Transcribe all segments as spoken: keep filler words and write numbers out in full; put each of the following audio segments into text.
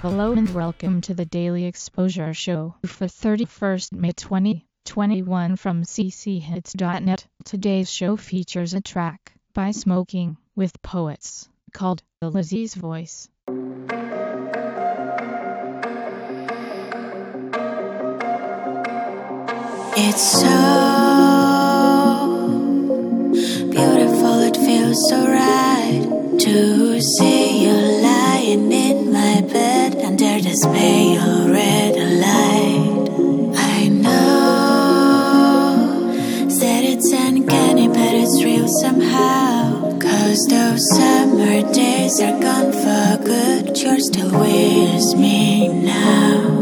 Hello and welcome to the Daily Exposure Show for thirty-first May twenty twenty-one from c c hits dot net. Today's show features a track by Smoking with Poets called Lizzie's Voice. It's so beautiful, it feels so right to see you lying in my bed under this pale red light. I know that it's uncanny, but it's real somehow, 'cause those summer days are gone for good. You're still with me now.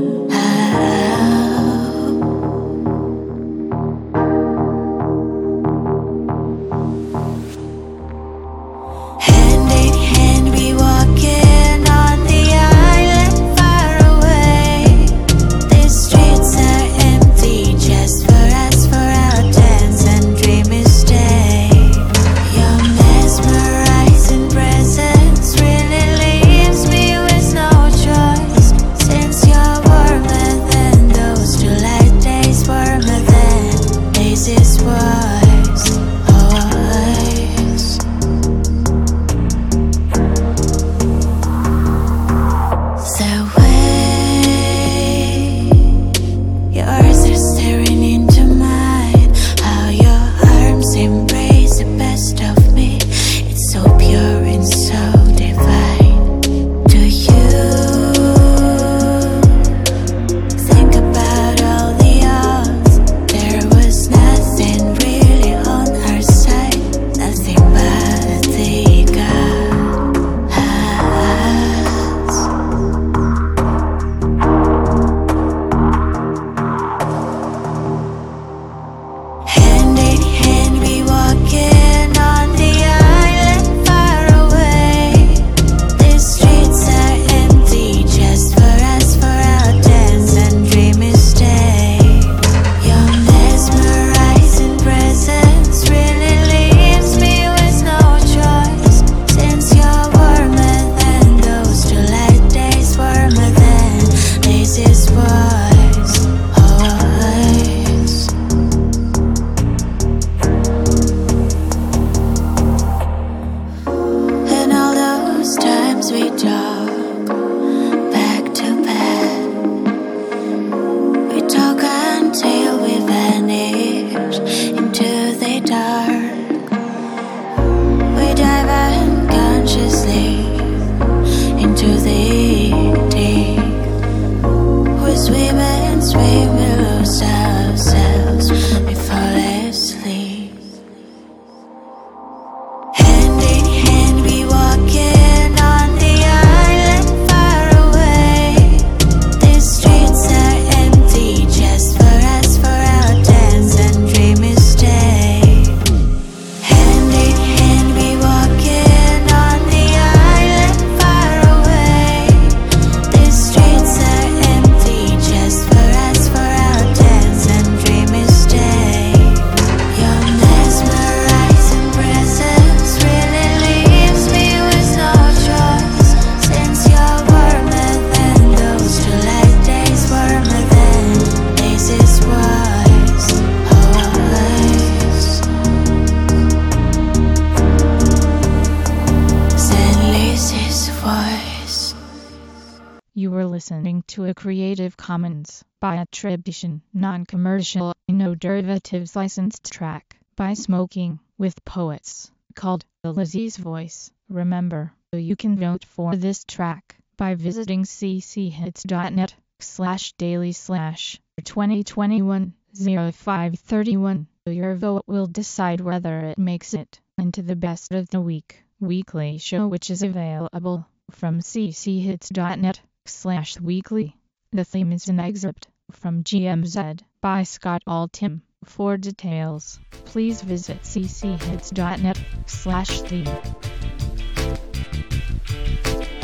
You were listening to a Creative Commons by attribution, non-commercial, no derivatives licensed track by Smoking with Poets called Lizzie's Voice. Remember, you can vote for this track by visiting c c hits dot net slash daily slash twenty twenty-one oh five thirty-one. Your vote will decide whether it makes it into the best of the week weekly show, which is available from c c hits dot net slash weekly. The theme is an excerpt from G M Z by Scott Altham. For details, please visit c c hits dot net slash theme.